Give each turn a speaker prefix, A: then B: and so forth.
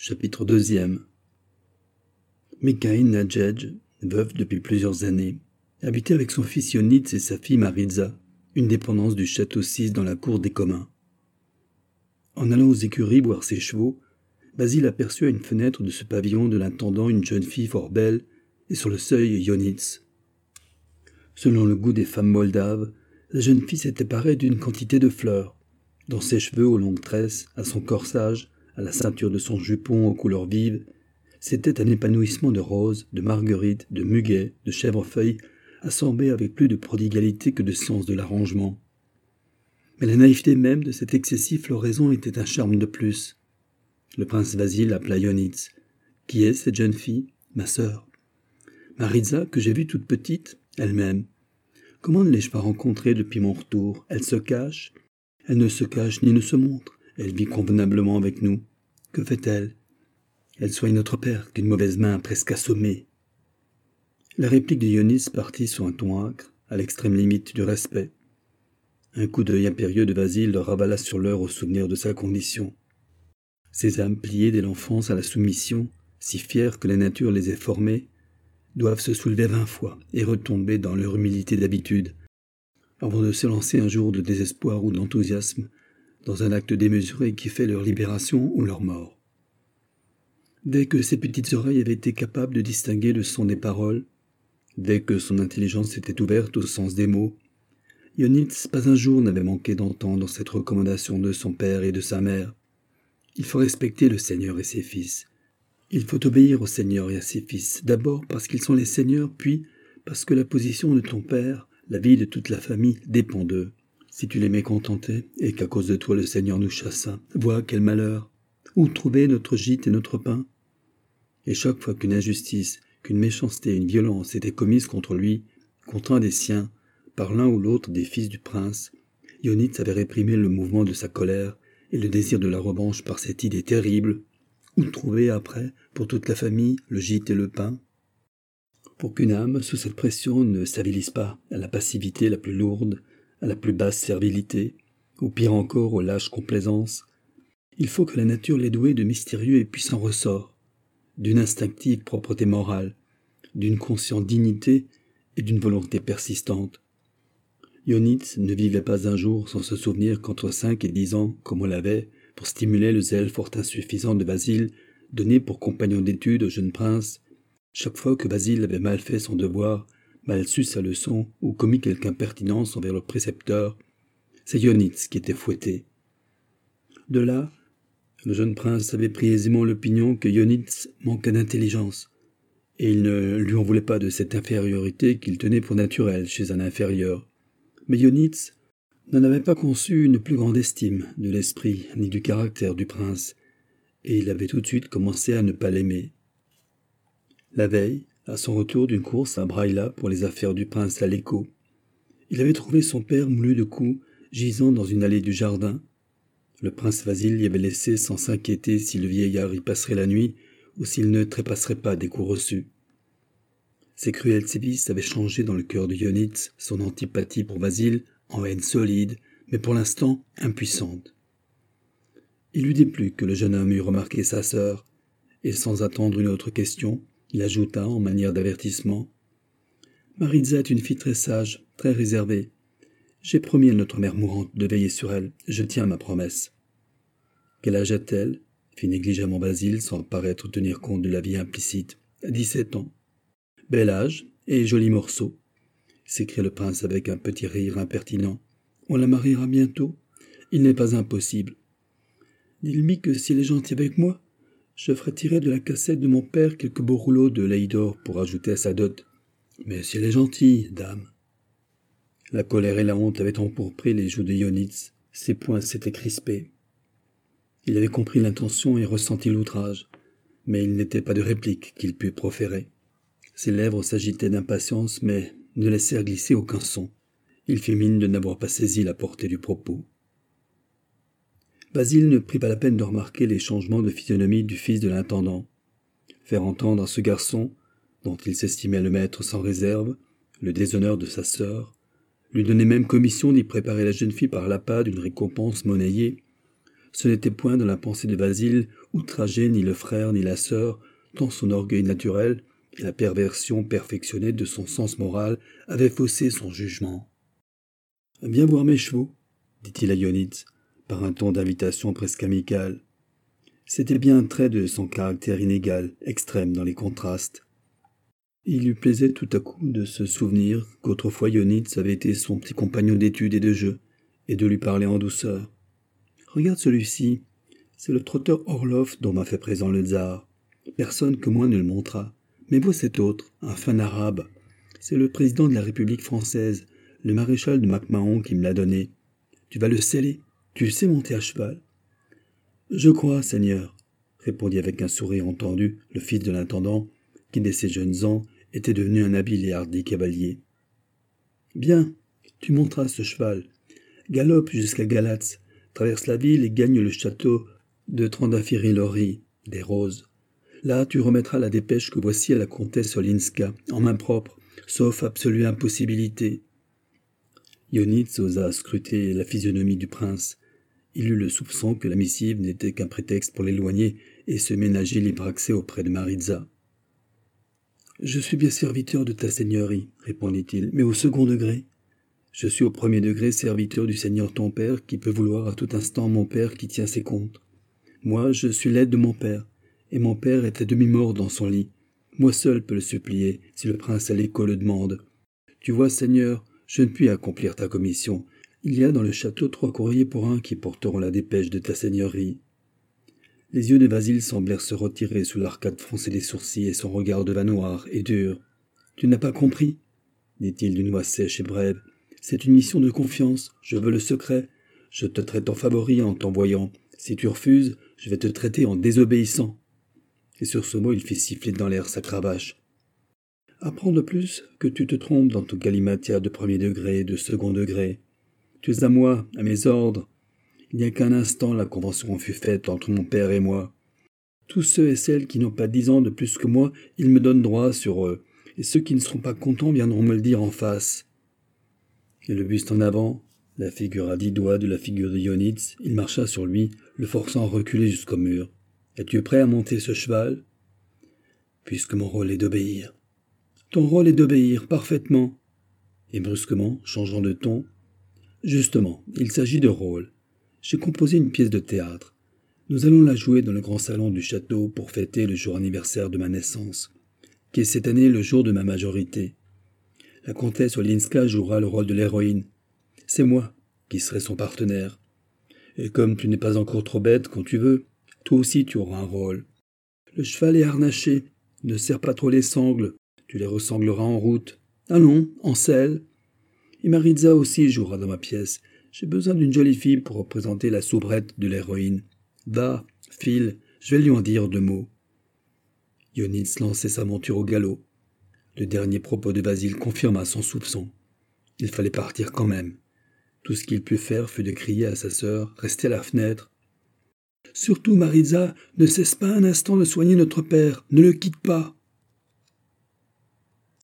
A: Chapitre 2. Mikhaïl Nadjedj, veuf depuis plusieurs années, habitait avec son fils Ionitz et sa fille Maritza, une dépendance du château 6 dans la cour des communs. En allant aux écuries boire ses chevaux, Basile aperçut à une fenêtre de ce pavillon de l'intendant une jeune fille fort belle, et sur le seuil Ionitz. Selon le goût des femmes moldaves, la jeune fille s'était parée d'une quantité de fleurs. Dans ses cheveux aux longues tresses, à son corsage, à la ceinture de son jupon aux couleurs vives, c'était un épanouissement de roses, de marguerites, de muguets, de chèvrefeuilles, assemblés avec plus de prodigalité que de sens de l'arrangement. Mais la naïveté même de cette excessive floraison était un charme de plus. Le prince Vasile appela Ionitz. « Qui est cette jeune fille ?»« Ma sœur. »« Maritza, que j'ai vue toute petite, elle-même. Comment ne l'ai-je pas rencontrée depuis mon retour ? Elle se cache ? Elle ne se cache ni ne se montre. Elle vit convenablement avec nous. Que fait-elle ? Elle soigne notre père qu'une mauvaise main a presque assommé. » La réplique de Ionitz partit sur un ton âcre, à l'extrême limite du respect. Un coup d'œil impérieux de Vasile le ravala sur l'heure au souvenir de sa condition. Ces âmes pliées dès l'enfance à la soumission, si fières que la nature les ait formées, doivent se soulever 20 fois et retomber dans leur humilité d'habitude, avant de se lancer un jour de désespoir ou d'enthousiasme dans un acte démesuré qui fait leur libération ou leur mort. Dès que ses petites oreilles avaient été capables de distinguer le son des paroles, dès que son intelligence était ouverte au sens des mots, Ionitz pas un jour n'avait manqué d'entendre cette recommandation de son père et de sa mère. Il faut respecter le Seigneur et ses fils. Il faut obéir au Seigneur et à ses fils, d'abord parce qu'ils sont les seigneurs, puis parce que la position de ton père, la vie de toute la famille, dépend d'eux. Si tu les mécontentais, et qu'à cause de toi le Seigneur nous chassa, vois quel malheur. Où trouver notre gîte et notre pain ? Et chaque fois qu'une injustice, qu'une méchanceté, une violence étaient commises contre lui, contre un des siens, par l'un ou l'autre des fils du prince, Ionitz avait réprimé le mouvement de sa colère et le désir de la revanche par cette idée terrible. Où trouver après, pour toute la famille, le gîte et le pain ? Pour qu'une âme, sous cette pression, ne s'avilisse pas à la passivité la plus lourde, à la plus basse servilité, ou pire encore aux lâches complaisances, il faut que la nature l'ait douée de mystérieux et puissants ressorts, d'une instinctive propreté morale, d'une consciente dignité et d'une volonté persistante. Ionitz ne vivait pas un jour sans se souvenir qu'entre 5 et 10 ans, comme on l'avait, pour stimuler le zèle fort insuffisant de Vasile, donné pour compagnon d'études au jeune prince, chaque fois que Vasile avait mal fait son devoir, mal su sa leçon ou commis quelque impertinence envers le précepteur, c'est Ionitz qui était fouetté. De là, le jeune prince avait pris aisément l'opinion que Ionitz manquait d'intelligence, et il ne lui en voulait pas de cette infériorité qu'il tenait pour naturelle chez un inférieur. Mais Ionitz n'en avait pas conçu une plus grande estime de l'esprit ni du caractère du prince, et il avait tout de suite commencé à ne pas l'aimer. La veille, à son retour d'une course à Braïla pour les affaires du prince à l'écho, il avait trouvé son père moulu de coups, gisant dans une allée du jardin. Le prince Vasile l'y avait laissé sans s'inquiéter si le vieillard y passerait la nuit ou s'il ne trépasserait pas des coups reçus. Ces cruels sévices avaient changé dans le cœur de Ionitz son antipathie pour Vasile en haine solide, mais pour l'instant impuissante. Il lui déplut que le jeune homme eût remarqué sa sœur, et sans attendre une autre question, il ajouta en manière d'avertissement : « Maritza est une fille très sage, très réservée. J'ai promis à notre mère mourante de veiller sur elle, je tiens ma promesse. » « Quel âge a-t-elle » fit négligemment Vasile sans paraître tenir compte de la vie implicite. « 17 ans. »« Bel âge et joli morceau » s'écria le prince avec un petit rire impertinent. « On la mariera bientôt ? Il n'est pas impossible. Dis-lui que s'il est gentil avec moi, je ferai tirer de la cassette de mon père quelques beaux rouleaux de laï d'or pour ajouter à sa dot. Mais s'il est gentil, dame. » La colère et la honte avaient empourpré les joues de Ionitz. Ses poings s'étaient crispés. Il avait compris l'intention et ressenti l'outrage, mais il n'était pas de réplique qu'il pût proférer. Ses lèvres s'agitaient d'impatience, mais ne laissèrent glisser aucun son. Il fit mine de n'avoir pas saisi la portée du propos. Vasile ne prit pas la peine de remarquer les changements de physionomie du fils de l'intendant. Faire entendre à ce garçon, dont il s'estimait le maître sans réserve, le déshonneur de sa sœur, lui donner même commission d'y préparer la jeune fille par l'appât d'une récompense monnayée, Ce n'était point dans la pensée de Basile outrager ni le frère ni la sœur, tant son orgueil naturel et la perversion perfectionnée de son sens moral avaient faussé son jugement. « Viens voir mes chevaux, dit-il à Ionitz, par un ton d'invitation presque amical. C'était bien un trait de son caractère inégal, extrême dans les contrastes. Il lui plaisait tout à coup de se souvenir qu'autrefois Ionitz avait été son petit compagnon d'études et de jeu, et de lui parler en douceur. « Regarde celui-ci, c'est le trotteur Orloff dont m'a fait présent le tsar. Personne que moi ne le montra. Mais vois cet autre, un fin arabe. C'est le président de la République française, le maréchal de MacMahon qui me l'a donné. Tu vas le sceller. Tu sais monter à cheval ?»« Je crois, Seigneur, » répondit avec un sourire entendu le fils de l'intendant, qui dès ses jeunes ans était devenu un habile et hardi cavalier. « Bien, tu monteras ce cheval. Galope jusqu'à Galatz, traverse la ville et gagne le château de Trandafiri-Lori, des Roses. Là, tu remettras la dépêche que voici à la comtesse Olinska, en main propre, sauf absolue impossibilité. » Ionitz osa scruter la physionomie du prince. Il eut le soupçon que la missive n'était qu'un prétexte pour l'éloigner et se ménager libre accès auprès de Maritza. « Je suis bien serviteur de ta seigneurie, répondit-il, mais au second degré. Je suis au premier degré serviteur du seigneur ton père qui peut vouloir à tout instant mon père qui tient ses comptes. Moi, je suis l'aide de mon père, et mon père est à demi-mort dans son lit. Moi seul peux le supplier, si le prince à l'écho le demande. Tu vois, seigneur, je ne puis accomplir ta commission. Il y a dans le château 3 courriers pour un qui porteront la dépêche de ta seigneurie. » Les yeux de Basile semblèrent se retirer sous l'arcade froncée des sourcils et son regard devint noir et dur. « Tu n'as pas compris, dit-il d'une voix sèche et brève. C'est une mission de confiance, je veux le secret. Je te traite en favori en t'envoyant. Si tu refuses, je vais te traiter en désobéissant. » Et sur ce mot, il fit siffler dans l'air sa cravache. « Apprends de plus que tu te trompes dans ton galimatia de premier degré et de second degré. Tu es à moi, à mes ordres. Il n'y a qu'un instant, la convention fut faite entre mon père et moi. Tous ceux et celles qui n'ont pas 10 ans de plus que moi, ils me donnent droit sur eux, et ceux qui ne seront pas contents viendront me le dire en face. » Et le buste en avant, la figure à 10 doigts de la figure de Ionitz, il marcha sur lui, le forçant à reculer jusqu'au mur. « Es-tu prêt à monter ce cheval ?»« Puisque mon rôle est d'obéir. »« Ton rôle est d'obéir, parfaitement. » Et brusquement, changeant de ton, « Justement, il s'agit de rôle. J'ai composé une pièce de théâtre. Nous allons la jouer dans le grand salon du château pour fêter le jour anniversaire de ma naissance, qui est cette année le jour de ma majorité. La comtesse Olinska jouera le rôle de l'héroïne. C'est moi qui serai son partenaire. Et comme tu n'es pas encore trop bête quand tu veux, toi aussi tu auras un rôle. Le cheval est harnaché, ne serre pas trop les sangles, tu les ressangleras en route. Allons, en selle. Et Maritza aussi jouera dans ma pièce. J'ai besoin d'une jolie fille pour représenter la soubrette de l'héroïne. Va, file, je vais lui en dire 2 mots. » Ionitz lançait sa monture au galop. Le dernier propos de Basile confirma son soupçon. Il fallait partir quand même. Tout ce qu'il put faire fut de crier à sa sœur, restée à la fenêtre. « Surtout, Maritza, ne cesse pas un instant de soigner notre père, ne le quitte pas. »